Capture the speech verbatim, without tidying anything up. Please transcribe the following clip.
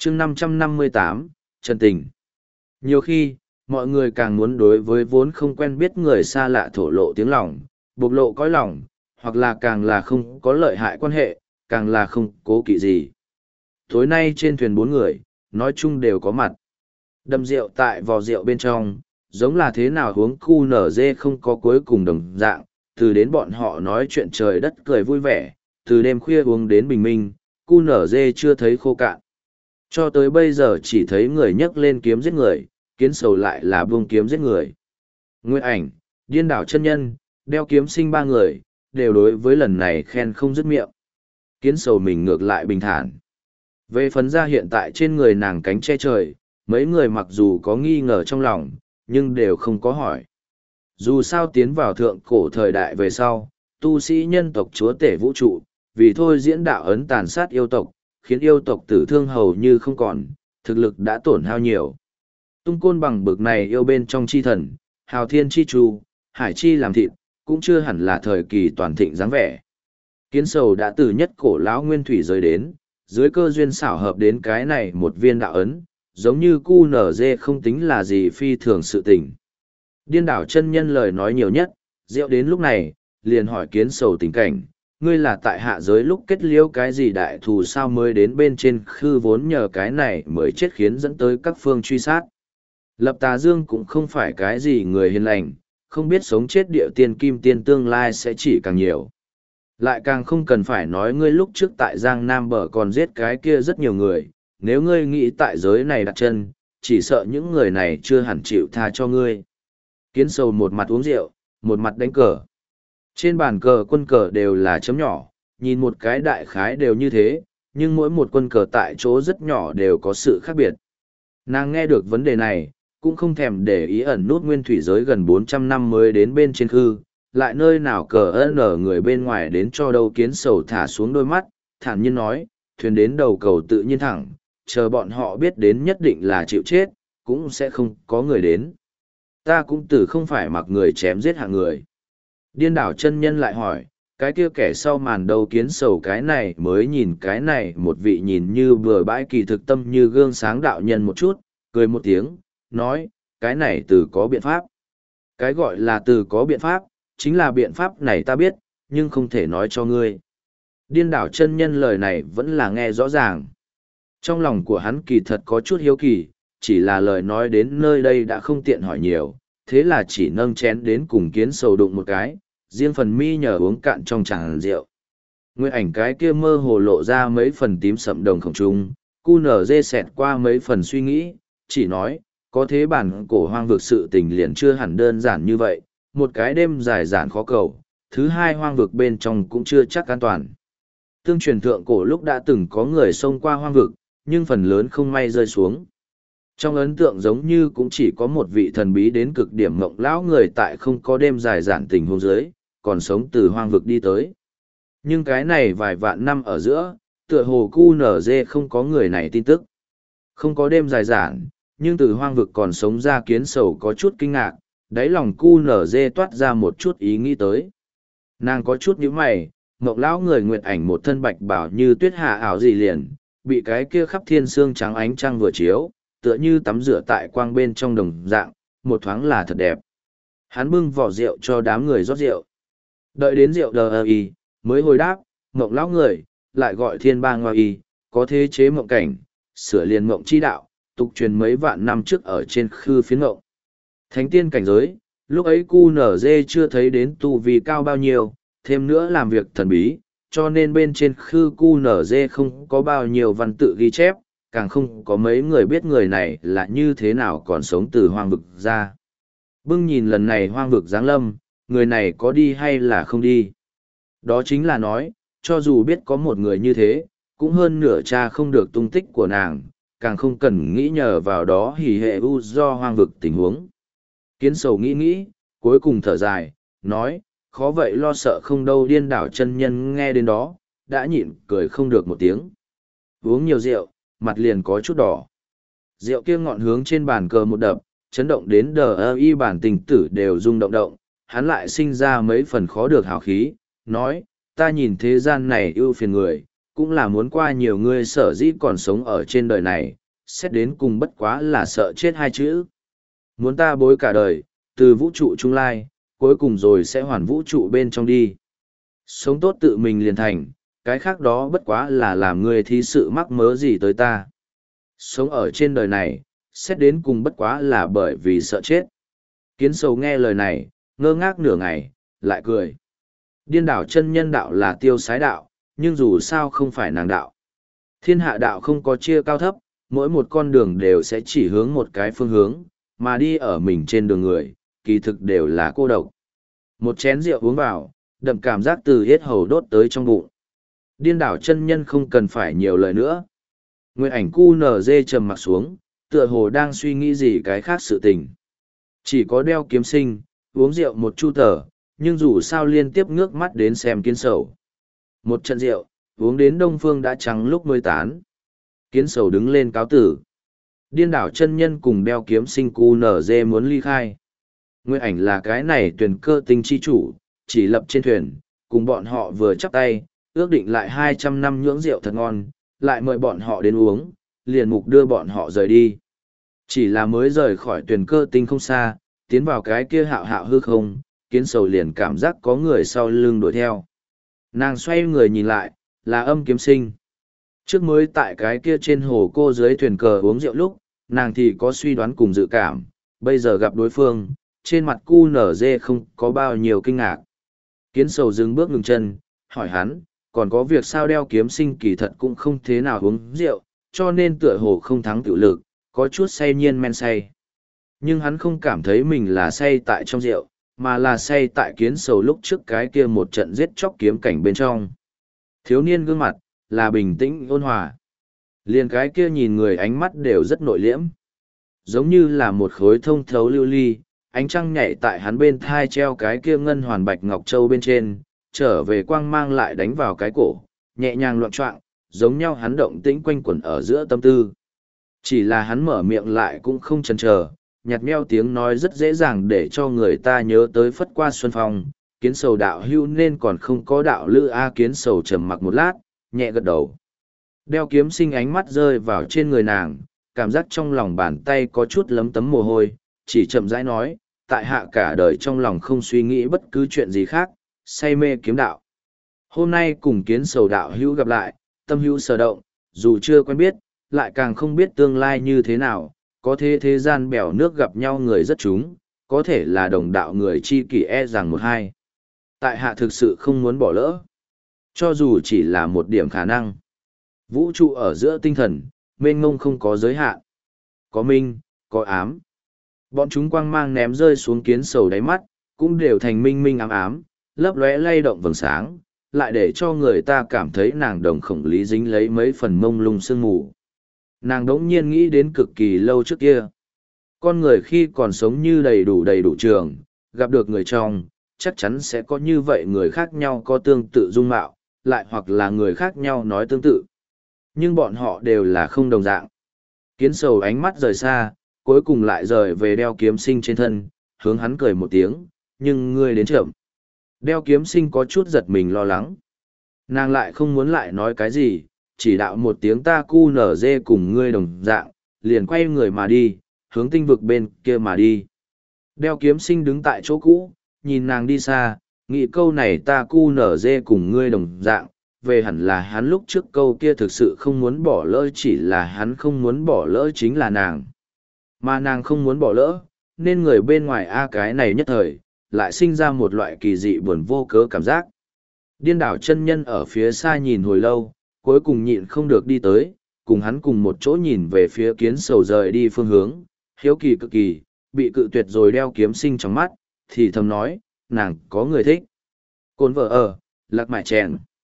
chương năm trăm năm mươi tám, Trần Tình. Nhiều khi, mọi người càng muốn đối với vốn không quen biết người xa lạ thổ lộ tiếng lòng, bộc lộ cõi lòng, hoặc là càng là không có lợi hại quan hệ, càng là không cố kỵ gì. Tối nay trên thuyền bốn người, nói chung đều có mặt. Đâm rượu tại vò rượu bên trong, giống là thế nào uống cu nở dê không có cuối cùng đồng dạng, từ đến bọn họ nói chuyện trời đất cười vui vẻ, từ đêm khuya uống đến bình minh, cu nở dê chưa thấy khô cạn. Cho tới bây giờ chỉ thấy người nhấc lên kiếm giết người, kiến sầu lại là buông kiếm giết người. Nguyệt ảnh, điên đảo chân nhân, đeo kiếm sinh ba người, đều đối với lần này khen không dứt miệng. Kiến sầu mình ngược lại bình thản. Về phấn ra hiện tại trên người nàng cánh che trời, mấy người mặc dù có nghi ngờ trong lòng, nhưng đều không có hỏi. Dù sao tiến vào thượng cổ thời đại về sau, tu sĩ nhân tộc chúa tể vũ trụ, vì thôi diễn đạo ấn tàn sát yêu tộc, khiến yêu tộc tử thương hầu như không còn, thực lực đã tổn hao nhiều. Tung côn bằng bực này yêu bên trong chi thần, hào thiên chi tru, hải chi làm thịt, cũng chưa hẳn là thời kỳ toàn thịnh dáng vẻ. Kiến sầu đã từ nhất cổ lão nguyên thủy rời đến, dưới cơ duyên xảo hợp đến cái này một viên đạo ấn, giống như cu nở dê không tính là gì phi thường sự tình. Điên đảo chân nhân lời nói nhiều nhất, rượu đến lúc này, liền hỏi kiến sầu tình cảnh, ngươi là tại hạ giới lúc kết liễu cái gì đại thù sao mới đến bên trên khư vốn nhờ cái này mới chết khiến dẫn tới các phương truy sát. Lập Tà Dương cũng không phải cái gì người hiền lành, không biết sống chết địa tiên kim tiên tương lai sẽ chỉ càng nhiều. Lại càng không cần phải nói ngươi lúc trước tại Giang Nam bờ còn giết cái kia rất nhiều người, nếu ngươi nghĩ tại giới này đặt chân, chỉ sợ những người này chưa hẳn chịu tha cho ngươi. Kiến sầu một mặt uống rượu, một mặt đánh cờ. Trên bàn cờ quân cờ đều là chấm nhỏ, nhìn một cái đại khái đều như thế, nhưng mỗi một quân cờ tại chỗ rất nhỏ đều có sự khác biệt. Nàng nghe được vấn đề này, cũng không thèm để ý ẩn nút nguyên thủy giới gần bốn trăm năm mới đến bên trên khư, lại nơi nào cờ ân ở người bên ngoài đến cho đâu. Kiến sầu thả xuống đôi mắt, thản nhiên nói, thuyền đến đầu cầu tự nhiên thẳng, chờ bọn họ biết đến nhất định là chịu chết, cũng sẽ không có người đến. Ta cũng từ không phải mặc người chém giết hạng người. Điên đảo chân nhân lại hỏi, cái kia kẻ sau màn đầu. Kiến sầu cái này mới nhìn cái này một vị nhìn như bừa bãi kỳ thực tâm như gương sáng đạo nhân một chút, cười một tiếng, nói, cái này từ có biện pháp. Cái gọi là từ có biện pháp, chính là biện pháp này ta biết, nhưng không thể nói cho ngươi. Điên đảo chân nhân lời này vẫn là nghe rõ ràng. Trong lòng của hắn kỳ thật có chút hiếu kỳ, chỉ là lời nói đến nơi đây đã không tiện hỏi nhiều, thế là chỉ nâng chén đến cùng kiến sầu đụng một cái, riêng phần mi nhờ uống cạn trong tràng rượu. Nguyệt ảnh cái kia mơ hồ lộ ra mấy phần tím sậm đồng khổng trung, cu nở dê xẹt qua mấy phần suy nghĩ, chỉ nói, có thế bản cổ hoang vực sự tình liền chưa hẳn đơn giản như vậy, một cái đêm dài dản khó cầu, thứ hai hoang vực bên trong cũng chưa chắc an toàn. Tương truyền thượng cổ lúc đã từng có người xông qua hoang vực, nhưng phần lớn không may rơi xuống. Trong ấn tượng giống như cũng chỉ có một vị thần bí đến cực điểm mộng lão người tại không có đêm dài dản tình hôn giới, còn sống từ hoang vực đi tới. Nhưng cái này vài vạn năm ở giữa, tựa hồ cu nở dê không có người này tin tức. Không có đêm dài dản, nhưng từ hoang vực còn sống ra. Kiến sầu có chút kinh ngạc, đáy lòng cu nở dê toát ra một chút ý nghĩ tới. Nàng có chút nhíu mày, mộng lão người nguyệt ảnh một thân bạch bảo như tuyết hạ ảo gì liền, bị cái kia khắp thiên sương trắng ánh trăng vừa chiếu, tựa như tắm rửa tại quang bên trong đồng dạng, một thoáng là thật đẹp. Hắn bưng vỏ rượu cho đám người rót rượu. Đợi đến rượu đờ y, mới hồi đáp, mộng lão người, lại gọi thiên ba ngoa y, có thế chế mộng cảnh, sửa liền mộng chi đạo, tục truyền mấy vạn năm trước ở trên khư phiến mộng. Thánh tiên cảnh giới, lúc ấy cu nở dê chưa thấy đến tu vi cao bao nhiêu, thêm nữa làm việc thần bí, cho nên bên trên khư cu nở dê không có bao nhiêu văn tự ghi chép, càng không có mấy người biết người này là như thế nào còn sống từ hoang vực ra. Bưng nhìn lần này hoang vực giáng lâm, người này có đi hay là không đi. Đó chính là nói, cho dù biết có một người như thế, cũng hơn nửa cha không được tung tích của nàng, càng không cần nghĩ nhờ vào đó hỉ hệ u do hoang vực tình huống. Kiến sầu nghĩ nghĩ, cuối cùng thở dài, nói, khó vậy lo sợ không đâu. Điên đảo chân nhân nghe đến đó, đã nhịn cười không được một tiếng. Uống nhiều rượu, mặt liền có chút đỏ. Rượu kia ngọn hướng trên bàn cờ một đập, chấn động đến đờ ơ y bản tình tử đều rung động động, hắn lại sinh ra mấy phần khó được hào khí, nói, ta nhìn thế gian này ưu phiền người, cũng là muốn qua nhiều ngươi sở dĩ còn sống ở trên đời này, xét đến cùng bất quá là sợ chết hai chữ. Muốn ta bối cả đời, từ vũ trụ trung lai, cuối cùng rồi sẽ hoàn vũ trụ bên trong đi. Sống tốt tự mình liền thành, cái khác đó bất quá là làm ngươi thí sự mắc mớ gì tới ta. Sống ở trên đời này, xét đến cùng bất quá là bởi vì sợ chết. Kiến sầu nghe lời này, ngơ ngác nửa ngày, lại cười. Điên đảo chân nhân đạo là tiêu sái đạo, nhưng dù sao không phải nàng đạo. Thiên hạ đạo không có chia cao thấp, mỗi một con đường đều sẽ chỉ hướng một cái phương hướng, mà đi ở mình trên đường người, kỳ thực đều là cô độc. Một chén rượu uống vào, đậm cảm giác từ yết hầu đốt tới trong bụng. Điên đảo chân nhân không cần phải nhiều lời nữa. Nguyệt ảnh cu nở dê trầm mặt xuống, tựa hồ đang suy nghĩ gì cái khác sự tình. Chỉ có đeo kiếm sinh, uống rượu một chu tờ, nhưng dù sao liên tiếp ngước mắt đến xem kiến sầu. Một trận rượu, uống đến đông phương đã trắng lúc mới tán. Kiến sầu đứng lên cáo tử. Điên đảo chân nhân cùng đeo kiếm sinh cu nở dê muốn ly khai. Nguyệt ảnh là cái này tuyển cơ tinh chi chủ, chỉ lập trên thuyền, cùng bọn họ vừa chắp tay, ước định lại hai trăm năm nhưỡng rượu thật ngon, lại mời bọn họ đến uống, liền mục đưa bọn họ rời đi. Chỉ là mới rời khỏi tuyển cơ tinh không xa, tiến vào cái kia hạo hạo hư không, kiến sầu liền cảm giác có người sau lưng đuổi theo. Nàng xoay người nhìn lại, là âm kiếm sinh. Trước mới tại cái kia trên hồ cô dưới thuyền cờ uống rượu lúc, nàng thì có suy đoán cùng dự cảm, bây giờ gặp đối phương, trên mặt cu nở dê không có bao nhiêu kinh ngạc. Kiến sầu dừng bước ngừng chân, hỏi hắn, còn có việc sao đeo kiếm sinh kỳ thật cũng không thế nào uống rượu, cho nên tựa hồ không thắng tự lực, có chút say nhiên men say. Nhưng hắn không cảm thấy mình là say tại trong rượu, mà là say tại kiến sầu lúc trước cái kia một trận giết chóc kiếm cảnh bên trong. Thiếu niên gương mặt, là bình tĩnh ôn hòa. Liền cái kia nhìn người ánh mắt đều rất nội liễm. Giống như là một khối thông thấu lưu ly, ánh trăng nhảy tại hắn bên thai treo cái kia ngân hoàn bạch ngọc châu bên trên, trở về quang mang lại đánh vào cái cổ, nhẹ nhàng loạn choạng, giống nhau hắn động tĩnh quanh quẩn ở giữa tâm tư. Chỉ là hắn mở miệng lại cũng không chần chờ, nhạt meo tiếng nói rất dễ dàng để cho người ta nhớ tới phất qua xuân phong. Kiến sầu đạo hưu nên còn không có đạo lữ a. Kiến sầu trầm mặc một lát, nhẹ gật đầu. Đeo kiếm sinh ánh mắt rơi vào trên người nàng, cảm giác trong lòng bàn tay có chút lấm tấm mồ hôi, chỉ chậm rãi nói, tại hạ cả đời trong lòng không suy nghĩ bất cứ chuyện gì khác, say mê kiếm đạo. Hôm nay cùng kiến sầu đạo hữu gặp lại, tâm hữu sở động, dù chưa quen biết, lại càng không biết tương lai như thế nào, có thế thế gian bèo nước gặp nhau người rất chúng, có thể là đồng đạo người chi kỷ e rằng một hai. Tại hạ thực sự không muốn bỏ lỡ, cho dù chỉ là một điểm khả năng. Vũ trụ ở giữa tinh thần, mênh mông không có giới hạn. Có minh, có ám. Bọn chúng quang mang ném rơi xuống kiến sầu đáy mắt, cũng đều thành minh minh ám ám, lấp lóe lay động vầng sáng, lại để cho người ta cảm thấy nàng đồng khổng lý dính lấy mấy phần mông lung sương mù. Nàng đống nhiên nghĩ đến cực kỳ lâu trước kia. Con người khi còn sống như đầy đủ đầy đủ trường, gặp được người trong, chắc chắn sẽ có như vậy người khác nhau có tương tự dung mạo, lại hoặc là người khác nhau nói tương tự. Nhưng bọn họ đều là không đồng dạng. Kiến sầu ánh mắt rời xa, cuối cùng lại rời về đeo kiếm sinh trên thân, hướng hắn cười một tiếng, nhưng ngươi đến chậm. Đeo kiếm sinh có chút giật mình lo lắng. Nàng lại không muốn lại nói cái gì, chỉ đạo một tiếng ta cu nở dê cùng ngươi đồng dạng, liền quay người mà đi, hướng tinh vực bên kia mà đi. Đeo kiếm sinh đứng tại chỗ cũ, nhìn nàng đi xa, nghĩ câu này ta cu nở dê cùng ngươi đồng dạng, về hẳn là hắn lúc trước câu kia thực sự không muốn bỏ lỡ, chỉ là hắn không muốn bỏ lỡ chính là nàng. Mà nàng không muốn bỏ lỡ, nên người bên ngoài A cái này nhất thời, lại sinh ra một loại kỳ dị buồn vô cớ cảm giác. Điên đảo chân nhân ở phía xa nhìn hồi lâu, cuối cùng nhịn không được đi tới, cùng hắn cùng một chỗ nhìn về phía kiến sầu rời đi phương hướng, hiếu kỳ cực kỳ, bị cự tuyệt rồi đeo kiếm sinh trong mắt, thì thầm nói, nàng có người thích. Cồn vợ ở, lạc mại chèn.